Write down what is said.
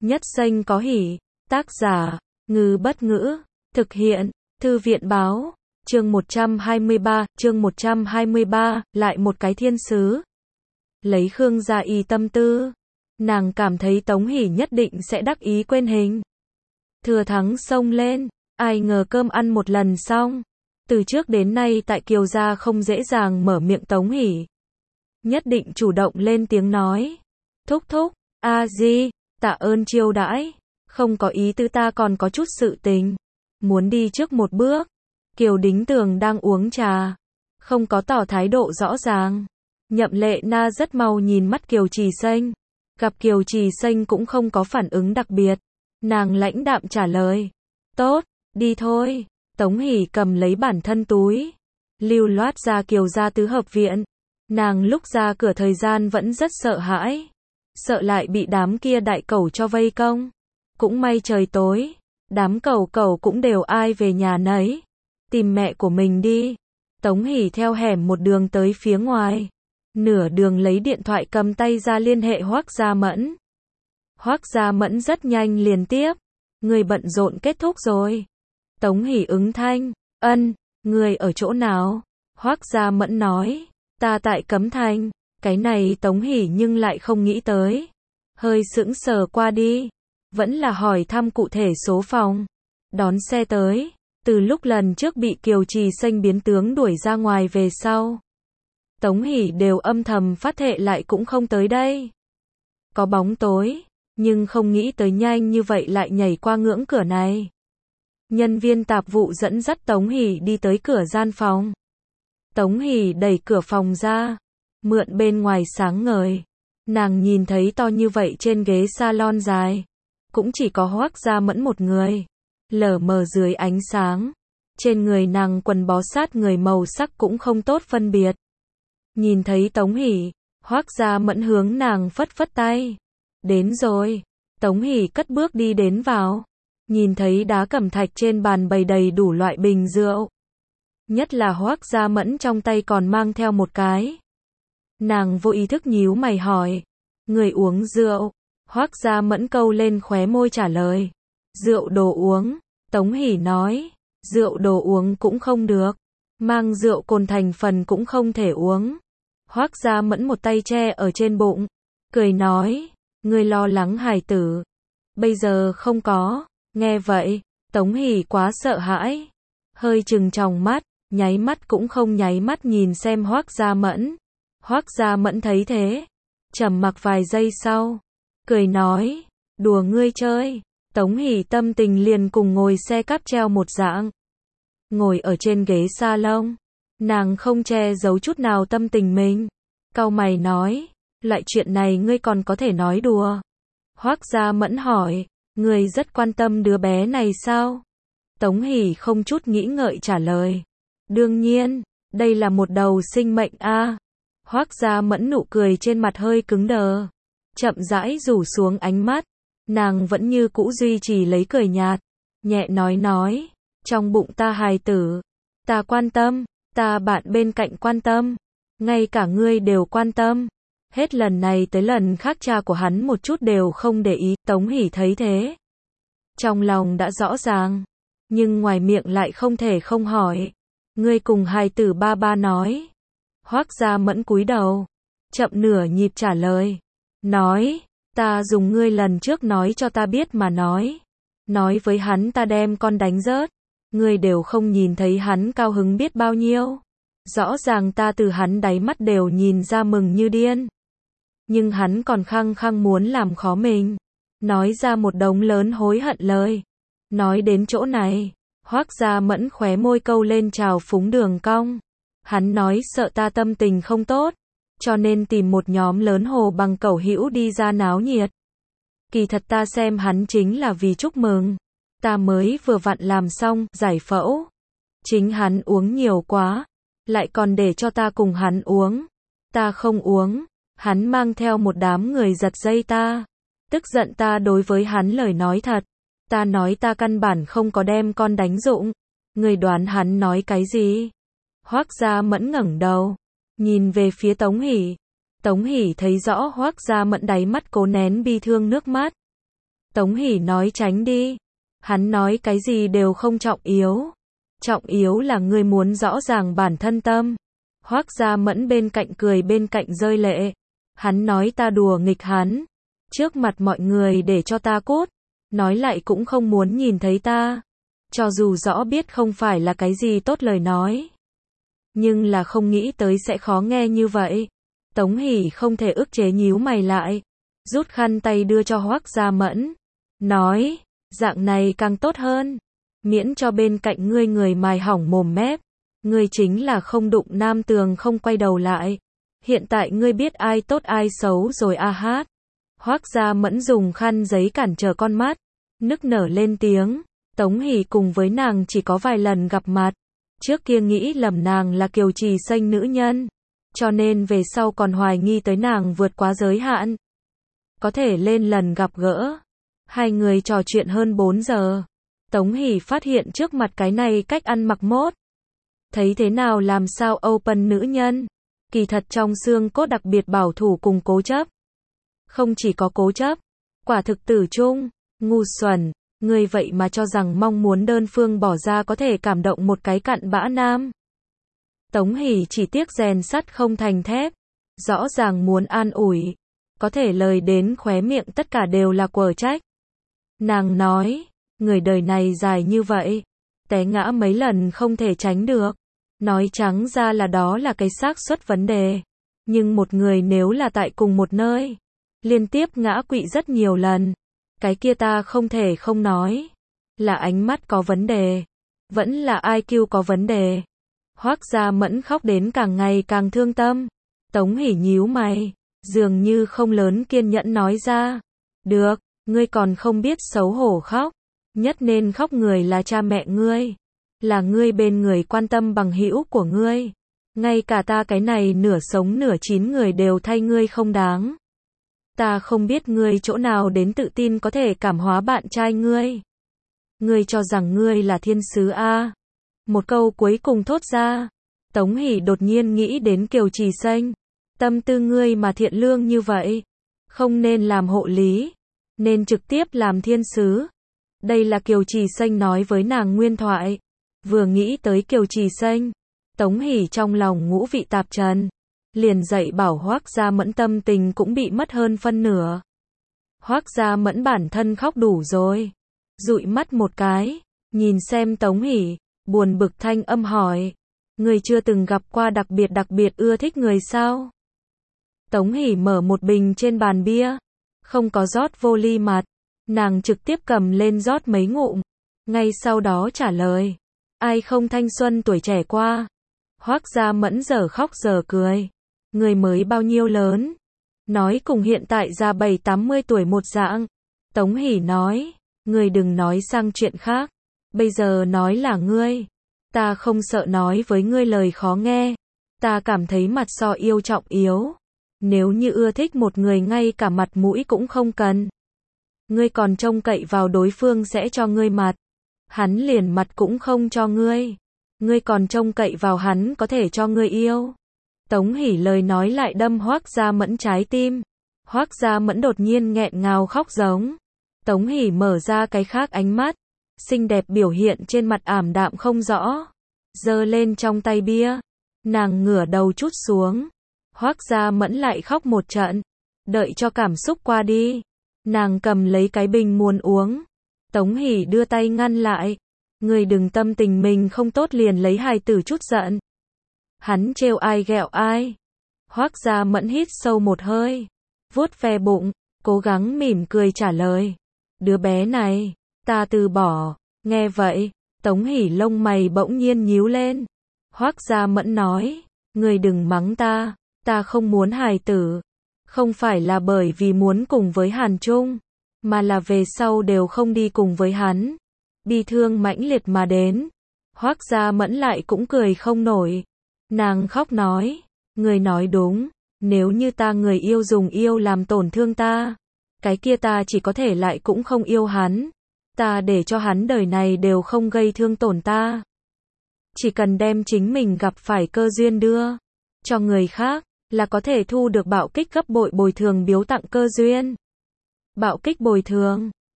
Nhất xanh có hỉ. Tác giả, Ngư Bất Ngữ. Thực hiện, Thư viện Báo. Chương 123, lại một cái thiên sứ. Lấy Khương Gia Y tâm tư. Nàng cảm thấy Tống Hỷ nhất định sẽ đắc ý quên hình. Thừa thắng xông lên, ai ngờ cơm ăn một lần xong. Từ trước đến nay tại Kiều Gia không dễ dàng mở miệng Tống Hỷ. Nhất định chủ động lên tiếng nói. Thúc thúc, A-di, tạ ơn chiêu đãi. Không có ý tứ, ta còn có chút sự tình. Muốn đi trước một bước. Kiều Đính Tường đang uống trà. Không có tỏ thái độ rõ ràng. Nhậm Lệ Na rất mau nhìn mắt Kiều Trì Xanh. Gặp Kiều Trì Xanh cũng không có phản ứng đặc biệt. Nàng lãnh đạm trả lời. Tốt, đi thôi. Tống Hỷ cầm lấy bản thân túi. Lưu loát ra Kiều Gia tứ hợp viện. Nàng lúc ra cửa thời gian vẫn rất sợ hãi. Sợ lại bị đám kia đại cẩu cho vây công. Cũng may trời tối. Đám cẩu cũng đều ai về nhà nấy. Tìm mẹ của mình đi. Tống Hỷ theo hẻm một đường tới phía ngoài. Nửa đường lấy điện thoại cầm tay ra liên hệ Hoắc Gia Mẫn. Hoắc Gia Mẫn rất nhanh liền tiếp. Người bận rộn kết thúc rồi. Tống Hỷ ứng thanh. Ân, người ở chỗ nào? Hoắc Gia Mẫn nói. Ta tại Cấm Thành. Cái này Tống Hỷ nhưng lại không nghĩ tới. Hơi sững sờ qua đi. Vẫn là hỏi thăm cụ thể số phòng. Đón xe tới. Từ lúc lần trước bị Kiều Trì Xanh biến tướng đuổi ra ngoài về sau. Tống Hỷ đều âm thầm phát thệ lại cũng không tới đây. Có bóng tối. Nhưng không nghĩ tới nhanh như vậy lại nhảy qua ngưỡng cửa này. Nhân viên tạp vụ dẫn dắt Tống Hỷ đi tới cửa gian phòng. Tống Hỷ đẩy cửa phòng ra. Mượn bên ngoài sáng ngời. Nàng nhìn thấy to như vậy trên ghế salon dài. Cũng chỉ có Hoắc Gia Mẫn một người. Lờ mờ dưới ánh sáng. Trên người nàng quần bó sát người màu sắc cũng không tốt phân biệt. Nhìn thấy Tống Hỷ, Hoắc Gia Mẫn hướng nàng phất phất tay. Đến rồi. Tống Hỷ cất bước đi đến vào. Nhìn thấy đá cẩm thạch trên bàn bày đầy đủ loại bình rượu. Nhất là Hoắc Gia Mẫn trong tay còn mang theo một cái. Nàng vô ý thức nhíu mày hỏi. Người uống rượu? Hoắc Gia Mẫn câu lên khóe môi trả lời. Rượu đồ uống. Tống Hỷ nói. Rượu đồ uống cũng không được. Mang rượu cồn thành phần cũng không thể uống. Hoắc Gia Mẫn một tay che ở trên bụng. Cười nói. Ngươi lo lắng hài tử. Bây giờ không có. Nghe vậy. Tống Hỷ quá sợ hãi. Hơi trừng tròng mắt. Nháy mắt cũng không nháy mắt nhìn xem Hoắc Gia Mẫn. Hoắc Gia Mẫn thấy thế. Trầm mặc vài giây sau. Cười nói. Đùa ngươi chơi. Tống Hỷ tâm tình liền cùng ngồi xe cáp treo một dạng. Ngồi ở trên ghế salon. Nàng không che giấu chút nào tâm tình mình. Cau mày nói. Loại chuyện này ngươi còn có thể nói đùa. Hoắc Gia Mẫn hỏi. Ngươi rất quan tâm đứa bé này sao? Tống Hỷ không chút nghĩ ngợi trả lời. Đương nhiên. Đây là một đầu sinh mệnh a. Hoắc Gia Mẫn nụ cười trên mặt hơi cứng đờ. Chậm rãi rủ xuống ánh mắt. Nàng vẫn như cũ duy trì lấy cười nhạt. Nhẹ nói. Trong bụng ta hài tử. Ta quan tâm. Ta bạn bên cạnh quan tâm. Ngay cả ngươi đều quan tâm. Hết lần này tới lần khác cha của hắn một chút đều không để ý. Tống Hỷ thấy thế. Trong lòng đã rõ ràng. Nhưng ngoài miệng lại không thể không hỏi. Ngươi cùng hài tử ba nói. Hoắc Gia Mẫn cúi đầu. Chậm nửa nhịp trả lời. Nói. Ta dùng ngươi lần trước nói cho ta biết mà nói. Nói với hắn ta đem con đánh rớt. Ngươi đều không nhìn thấy hắn cao hứng biết bao nhiêu. Rõ ràng ta từ hắn đáy mắt đều nhìn ra mừng như điên. Nhưng hắn còn khăng khăng muốn làm khó mình. Nói ra một đống lớn hối hận lời. Nói đến chỗ này. Hoắc Gia Mẫn khóe môi câu lên trào phúng đường cong. Hắn nói sợ ta tâm tình không tốt. Cho nên tìm một nhóm lớn hồ bằng cẩu hữu đi ra náo nhiệt. Kỳ thật ta xem hắn chính là vì chúc mừng. Ta mới vừa vặn làm xong giải phẫu. Chính hắn uống nhiều quá. Lại còn để cho ta cùng hắn uống. Ta không uống. Hắn mang theo một đám người giật dây ta. Tức giận ta đối với hắn lời nói thật. Ta nói ta căn bản không có đem con đánh dụng. Người đoán hắn nói cái gì? Hoắc Gia Mẫn ngẩng đầu. Nhìn về phía Tống Hỷ. Tống Hỷ thấy rõ Hoắc Gia Mẫn đáy mắt cố nén bi thương nước mắt. Tống Hỷ nói tránh đi. Hắn nói cái gì đều không trọng yếu. Trọng yếu là ngươi muốn rõ ràng bản thân tâm. Hoắc Gia Mẫn bên cạnh cười bên cạnh rơi lệ. Hắn nói ta đùa nghịch hắn. Trước mặt mọi người để cho ta cút. Nói lại cũng không muốn nhìn thấy ta. Cho dù rõ biết không phải là cái gì tốt lời nói. Nhưng là không nghĩ tới sẽ khó nghe như vậy. Tống Hỷ không thể ức chế nhíu mày lại. Rút khăn tay đưa cho Hoắc Gia Mẫn. Nói, dạng này càng tốt hơn. Miễn cho bên cạnh ngươi người mài hỏng mồm mép. Ngươi chính là không đụng nam tường không quay đầu lại. Hiện tại ngươi biết ai tốt ai xấu rồi a hát. Hoắc Gia Mẫn dùng khăn giấy cản trở con mắt. Nức nở lên tiếng. Tống Hỷ cùng với nàng chỉ có vài lần gặp mặt. Trước kia nghĩ lầm nàng là Kiều Trì Xanh nữ nhân. Cho nên về sau còn hoài nghi tới nàng vượt quá giới hạn. Có thể lên lần gặp gỡ. Hai người trò chuyện hơn 4 giờ. Tống Hỷ phát hiện trước mặt cái này cách ăn mặc mốt. Thấy thế nào làm sao open nữ nhân. Kỳ thật trong xương cốt đặc biệt bảo thủ cùng cố chấp. Không chỉ có cố chấp. Quả thực tử trung. Ngu xuẩn. Người vậy mà cho rằng mong muốn đơn phương bỏ ra có thể cảm động một cái cặn bã nam. Tống Hỷ chỉ tiếc rèn sắt không thành thép. Rõ ràng muốn an ủi. Có thể lời đến khóe miệng tất cả đều là quở trách. Nàng nói, người đời này dài như vậy. Té ngã mấy lần không thể tránh được. Nói trắng ra là đó là cái xác suất vấn đề. Nhưng một người nếu là tại cùng một nơi. Liên tiếp ngã quỵ rất nhiều lần. Cái kia ta không thể không nói. Là ánh mắt có vấn đề. Vẫn là IQ có vấn đề. Hoắc Gia Mẫn khóc đến càng ngày càng thương tâm. Tống Hỷ nhíu mày. Dường như không lớn kiên nhẫn nói ra. Được, ngươi còn không biết xấu hổ khóc. Nhất nên khóc người là cha mẹ ngươi. Là ngươi bên người quan tâm bằng hữu của ngươi. Ngay cả ta cái này nửa sống nửa chín người đều thay ngươi không đáng. Ta không biết ngươi chỗ nào đến tự tin có thể cảm hóa bạn trai ngươi. Ngươi cho rằng ngươi là thiên sứ a? Một câu cuối cùng thốt ra. Tống Hỷ đột nhiên nghĩ đến Kiều Trì Xanh. Tâm tư ngươi mà thiện lương như vậy. Không nên làm hộ lý. Nên trực tiếp làm thiên sứ. Đây là Kiều Trì Xanh nói với nàng nguyên thoại. Vừa nghĩ tới Kiều Trì Xanh. Tống Hỷ trong lòng ngũ vị tạp trần. Liền dạy bảo Hoắc Gia Mẫn tâm tình cũng bị mất hơn phân nửa. Hoắc Gia Mẫn bản thân khóc đủ rồi. Dụi mắt một cái. Nhìn xem Tống Hỷ. Buồn bực thanh âm hỏi. Người chưa từng gặp qua đặc biệt ưa thích người sao? Tống Hỷ mở một bình trên bàn bia. Không có rót vô ly mặt. Nàng trực tiếp cầm lên rót mấy ngụm. Ngay sau đó trả lời. Ai không thanh xuân tuổi trẻ qua? Hoắc Gia Mẫn giờ khóc giờ cười. Người mới bao nhiêu lớn? Nói cùng hiện tại ra 70-80 tuổi một dạng. Tống Hỷ nói. Người đừng nói sang chuyện khác. Bây giờ nói là ngươi. Ta không sợ nói với ngươi lời khó nghe. Ta cảm thấy mặt so yêu trọng yếu. Nếu như ưa thích một người ngay cả mặt mũi cũng không cần. Ngươi còn trông cậy vào đối phương sẽ cho ngươi mặt. Hắn liền mặt cũng không cho ngươi. Ngươi còn trông cậy vào hắn có thể cho ngươi yêu. Tống Hỷ lời nói lại đâm Hoắc Gia Mẫn trái tim. Hoắc Gia Mẫn đột nhiên nghẹn ngào khóc giống. Tống Hỷ mở ra cái khác ánh mắt. Xinh đẹp biểu hiện trên mặt ảm đạm không rõ. Giơ lên trong tay bia. Nàng ngửa đầu trút xuống. Hoắc Gia Mẫn lại khóc một trận. Đợi cho cảm xúc qua đi. Nàng cầm lấy cái bình muốn uống. Tống Hỷ đưa tay ngăn lại. Người đừng tâm tình mình không tốt liền lấy hài tử chút giận. Hắn trêu ai ghẹo ai. Hoắc Gia Mẫn hít sâu một hơi. Vuốt ve bụng. Cố gắng mỉm cười trả lời. Đứa bé này. Ta từ bỏ. Nghe vậy. Tống Hỷ lông mày bỗng nhiên nhíu lên. Hoắc Gia Mẫn nói. Người đừng mắng ta. Ta không muốn hài tử. Không phải là bởi vì muốn cùng với Hàn Trung. Mà là về sau đều không đi cùng với hắn. Bi thương mãnh liệt mà đến. Hoắc Gia Mẫn lại cũng cười không nổi. Nàng khóc nói. Người nói đúng. Nếu như ta người yêu dùng yêu làm tổn thương ta. Cái kia ta chỉ có thể lại cũng không yêu hắn. Ta để cho hắn đời này đều không gây thương tổn ta. Chỉ cần đem chính mình gặp phải cơ duyên đưa cho người khác, là có thể thu được bạo kích gấp bội bồi thường biếu tặng cơ duyên. Bạo kích bồi thường.